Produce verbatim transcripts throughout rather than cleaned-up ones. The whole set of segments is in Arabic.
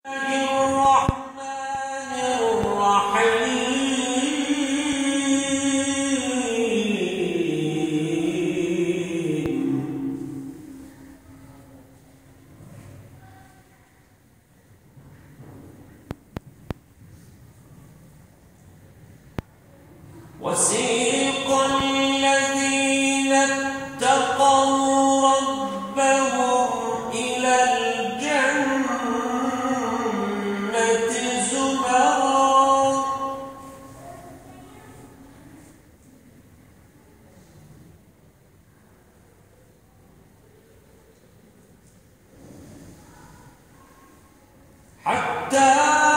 وسيق الذين اتقوا ربهم إلى الجنة زمرا حتى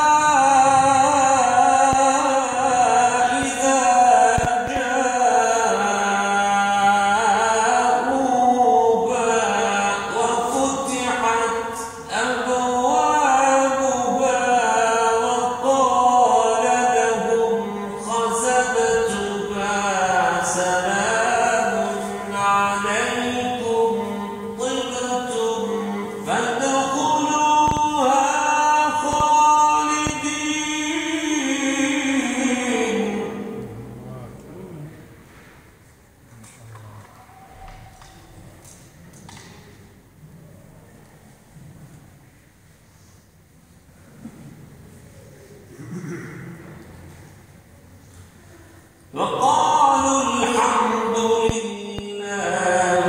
وقالوا الحمد لله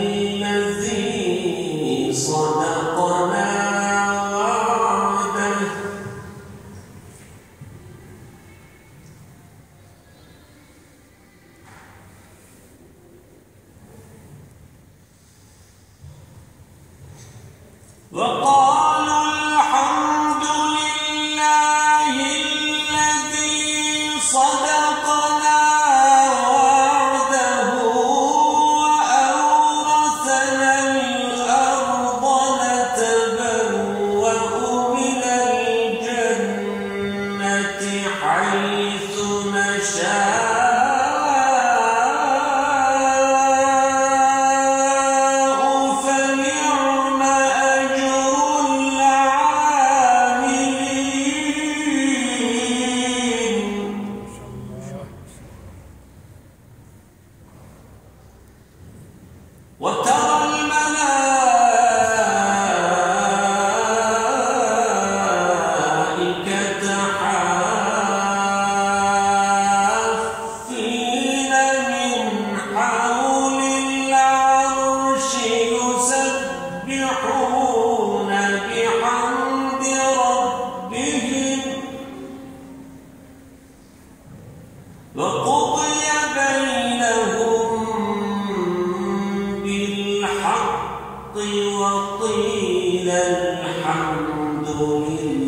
الذي صدقنا وعده وقالوا الحمد لله الذي صدقنا حيث نشاء فنعم أجر العاملين وترى الملائكة حافين من حول العرش يسبحون بحمد ربهم وقضي بينهم بالحق وقيل الحمد لله